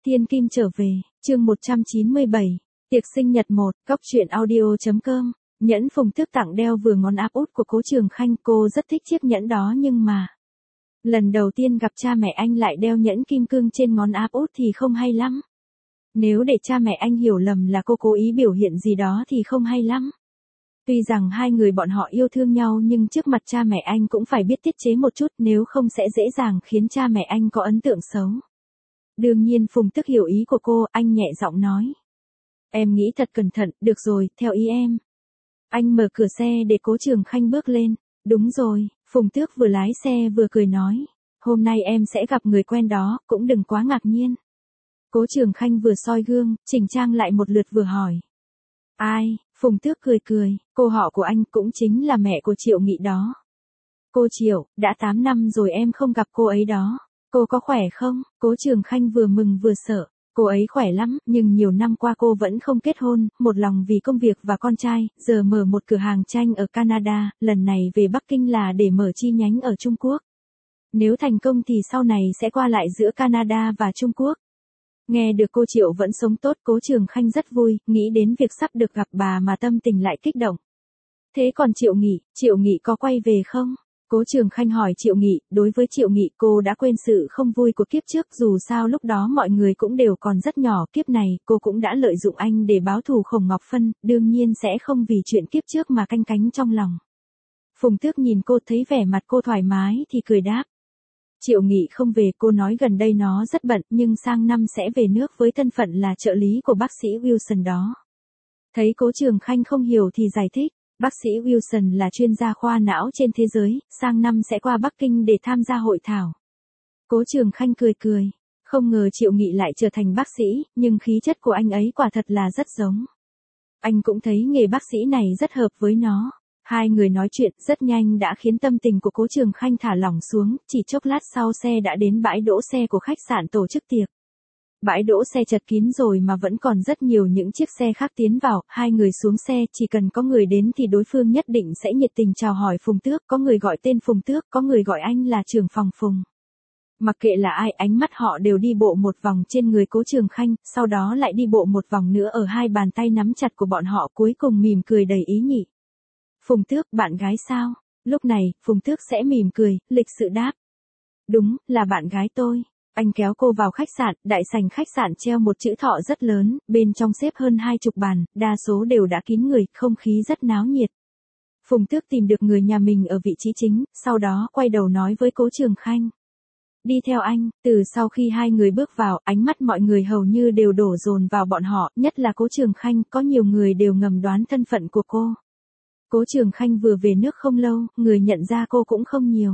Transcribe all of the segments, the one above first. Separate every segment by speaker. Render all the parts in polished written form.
Speaker 1: Thiên Kim trở về, chương 197, tiệc sinh nhật 1, Cóc truyện audio.com, nhẫn Phùng Tước tặng đeo vừa ngón áp út của Cố Trường Khanh, cô rất thích chiếc nhẫn đó nhưng mà lần đầu tiên gặp cha mẹ anh lại đeo nhẫn kim cương trên ngón áp út thì không hay lắm. Nếu để cha mẹ anh hiểu lầm là cô cố ý biểu hiện gì đó thì không hay lắm. Tuy rằng hai người bọn họ yêu thương nhau nhưng trước mặt cha mẹ anh cũng phải biết tiết chế một chút, nếu không sẽ dễ dàng khiến cha mẹ anh có ấn tượng xấu. Đương nhiên Phùng Tước hiểu ý của cô, anh nhẹ giọng nói. Em nghĩ thật cẩn thận, được rồi, theo ý em. Anh mở cửa xe để Cố Trường Khanh bước lên. Đúng rồi, Phùng Tước vừa lái xe vừa cười nói. Hôm nay em sẽ gặp người quen đó, cũng đừng quá ngạc nhiên. Cố Trường Khanh vừa soi gương, chỉnh trang lại một lượt vừa hỏi. Ai? Phùng Tước cười cười, cô họ của anh cũng chính là mẹ của Triệu Nghị đó. Cô Triệu, đã 8 năm rồi em không gặp cô ấy đó. Cô có khỏe không? Cố Trường Khanh vừa mừng vừa sợ. Cô ấy khỏe lắm, nhưng nhiều năm qua cô vẫn không kết hôn, một lòng vì công việc và con trai, giờ mở một cửa hàng tranh ở Canada, lần này về Bắc Kinh là để mở chi nhánh ở Trung Quốc. Nếu thành công thì sau này sẽ qua lại giữa Canada và Trung Quốc. Nghe được cô Triệu vẫn sống tốt, Cố Trường Khanh rất vui, nghĩ đến việc sắp được gặp bà mà tâm tình lại kích động. Thế còn Triệu Nghị có quay về không? Cố Trường Khanh hỏi Triệu Nghị, đối với Triệu Nghị cô đã quên sự không vui của kiếp trước, dù sao lúc đó mọi người cũng đều còn rất nhỏ, kiếp này cô cũng đã lợi dụng anh để báo thù Khổng Ngọc Phân, đương nhiên sẽ không vì chuyện kiếp trước mà canh cánh trong lòng. Phùng Tước nhìn cô thấy vẻ mặt cô thoải mái thì cười đáp. Triệu Nghị không về, cô nói gần đây nó rất bận nhưng sang năm sẽ về nước với thân phận là trợ lý của bác sĩ Wilson đó. Thấy Cố Trường Khanh không hiểu thì giải thích. Bác sĩ Wilson là chuyên gia khoa não trên thế giới, sang năm sẽ qua Bắc Kinh để tham gia hội thảo. Cố Trường Khanh cười cười, không ngờ Triệu Nghị lại trở thành bác sĩ, nhưng khí chất của anh ấy quả thật là rất giống. Anh cũng thấy nghề bác sĩ này rất hợp với nó. Hai người nói chuyện rất nhanh đã khiến tâm tình của Cố Trường Khanh thả lỏng xuống, chỉ chốc lát sau xe đã đến bãi đỗ xe của khách sạn tổ chức tiệc. Bãi đỗ xe chật kín rồi mà vẫn còn rất nhiều những chiếc xe khác tiến vào, hai người xuống xe, chỉ cần có người đến thì đối phương nhất định sẽ nhiệt tình chào hỏi Phùng Tước, có người gọi tên Phùng Tước, có người gọi anh là trưởng phòng Phùng. Mặc kệ là ai, ánh mắt họ đều đi bộ một vòng trên người Cố Trường Khanh, sau đó lại đi bộ một vòng nữa ở hai bàn tay nắm chặt của bọn họ, cuối cùng mỉm cười đầy ý nhị. Phùng Tước, bạn gái sao? Lúc này, Phùng Tước sẽ mỉm cười, lịch sự đáp. Đúng, là bạn gái tôi. Anh kéo cô vào khách sạn, đại sảnh khách sạn treo một chữ thọ rất lớn, bên trong xếp hơn 20 bàn, đa số đều đã kín người, không khí rất náo nhiệt. Phùng Tước tìm được người nhà mình ở vị trí chính, sau đó quay đầu nói với Cố Trường Khanh. Đi theo anh, từ sau khi hai người bước vào, ánh mắt mọi người hầu như đều đổ dồn vào bọn họ, nhất là Cố Trường Khanh, có nhiều người đều ngầm đoán thân phận của cô. Cố Trường Khanh vừa về nước không lâu, người nhận ra cô cũng không nhiều.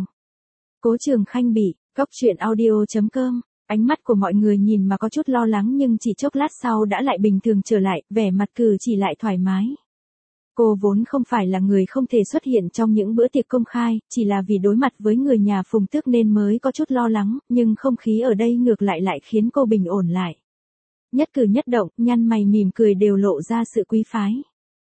Speaker 1: Cố Trường Khanh bị Cóc truyện audio.com, ánh mắt của mọi người nhìn mà có chút lo lắng nhưng chỉ chốc lát sau đã lại bình thường trở lại, vẻ mặt cử chỉ lại thoải mái. Cô vốn không phải là người không thể xuất hiện trong những bữa tiệc công khai, chỉ là vì đối mặt với người nhà Phùng Tước nên mới có chút lo lắng, nhưng không khí ở đây ngược lại khiến cô bình ổn lại. Nhất cử nhất động, nhăn mày mỉm cười đều lộ ra sự quý phái.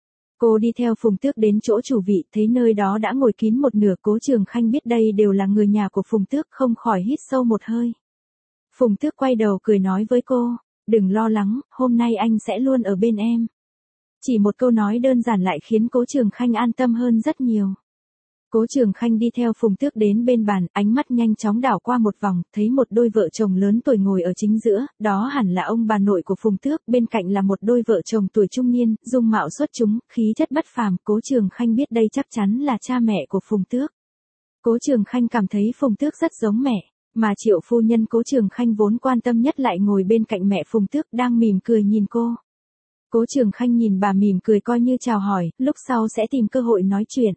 Speaker 1: Cô đi theo Phùng Tước đến chỗ chủ vị, thấy nơi đó đã ngồi kín một nửa, Cố Trường Khanh biết đây đều là người nhà của Phùng Tước, không khỏi hít sâu một hơi. Phùng Tước quay đầu cười nói với cô, đừng lo lắng, hôm nay anh sẽ luôn ở bên em. Chỉ một câu nói đơn giản lại khiến Cố Trường Khanh an tâm hơn rất nhiều. Cố Trường Khanh đi theo Phùng Tước đến bên bàn, ánh mắt nhanh chóng đảo qua một vòng, thấy một đôi vợ chồng lớn tuổi ngồi ở chính giữa, đó hẳn là ông bà nội của Phùng Tước, bên cạnh là một đôi vợ chồng tuổi trung niên, dung mạo xuất chúng, khí chất bất phàm, Cố Trường Khanh biết đây chắc chắn là cha mẹ của Phùng Tước. Cố Trường Khanh cảm thấy Phùng Tước rất giống mẹ, mà Triệu phu nhân Cố Trường Khanh vốn quan tâm nhất lại ngồi bên cạnh mẹ Phùng Tước đang mỉm cười nhìn cô. Cố Trường Khanh nhìn bà mỉm cười coi như chào hỏi, lúc sau sẽ tìm cơ hội nói chuyện.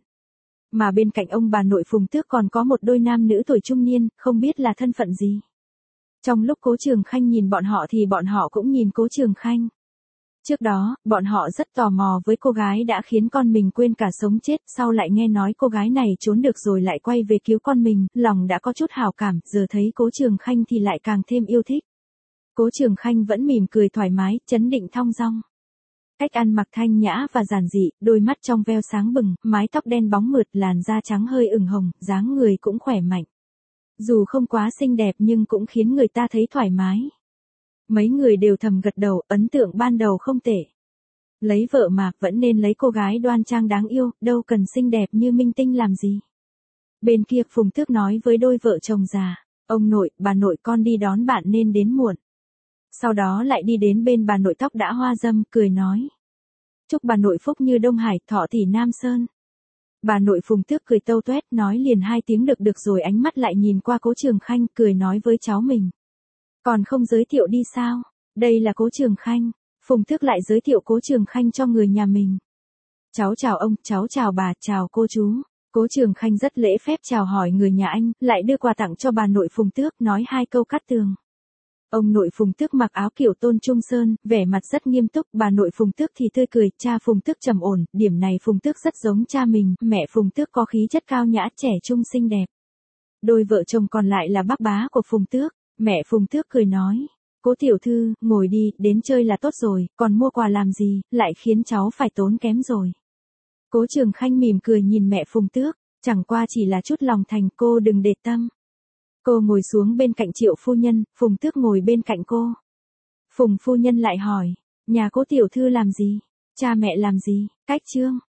Speaker 1: Mà bên cạnh ông bà nội Phùng Tước còn có một đôi nam nữ tuổi trung niên, không biết là thân phận gì. Trong lúc Cố Trường Khanh nhìn bọn họ thì bọn họ cũng nhìn Cố Trường Khanh. Trước đó, bọn họ rất tò mò với cô gái đã khiến con mình quên cả sống chết, sau lại nghe nói cô gái này trốn được rồi lại quay về cứu con mình, lòng đã có chút hảo cảm, giờ thấy Cố Trường Khanh thì lại càng thêm yêu thích. Cố Trường Khanh vẫn mỉm cười thoải mái, chấn định thong dong. Cách ăn mặc thanh nhã và giản dị, đôi mắt trong veo sáng bừng, mái tóc đen bóng mượt, làn da trắng hơi ửng hồng, dáng người cũng khỏe mạnh. Dù không quá xinh đẹp nhưng cũng khiến người ta thấy thoải mái. Mấy người đều thầm gật đầu, ấn tượng ban đầu không tệ. Lấy vợ mà, vẫn nên lấy cô gái đoan trang đáng yêu, đâu cần xinh đẹp như minh tinh làm gì. Bên kia Phùng Tước nói với đôi vợ chồng già, ông nội, bà nội con đi đón bạn nên đến muộn. Sau đó lại đi đến bên bà nội tóc đã hoa râm, cười nói. Chúc bà nội phúc như Đông Hải, thọ tỷ Nam Sơn. Bà nội Phùng Tước cười tâu tuét, nói liền 2 tiếng được rồi, ánh mắt lại nhìn qua Cố Trường Khanh, cười nói với cháu mình. Còn không giới thiệu đi sao? Đây là Cố Trường Khanh. Phùng Tước lại giới thiệu Cố Trường Khanh cho người nhà mình. Cháu chào ông, cháu chào bà, chào cô chú. Cố Trường Khanh rất lễ phép chào hỏi người nhà anh, lại đưa quà tặng cho bà nội Phùng Tước, nói 2 câu cắt tường. Ông nội Phùng Tước mặc áo kiểu tôn trung sơn, vẻ mặt rất nghiêm túc, bà nội Phùng Tước thì tươi cười, cha Phùng Tước trầm ổn, điểm này Phùng Tước rất giống cha mình, mẹ Phùng Tước có khí chất cao nhã, trẻ trung xinh đẹp. Đôi vợ chồng còn lại là bác bá của Phùng Tước, mẹ Phùng Tước cười nói. Cố tiểu thư, ngồi đi, đến chơi là tốt rồi, còn mua quà làm gì, lại khiến cháu phải tốn kém rồi. Cố Trường Khanh mỉm cười nhìn mẹ Phùng Tước, chẳng qua chỉ là chút lòng thành, cô đừng để tâm. Cô ngồi xuống bên cạnh Triệu phu nhân, Phùng Tước ngồi bên cạnh cô. Phùng phu nhân lại hỏi, nhà Cố tiểu thư làm gì, cha mẹ làm gì, cách chương.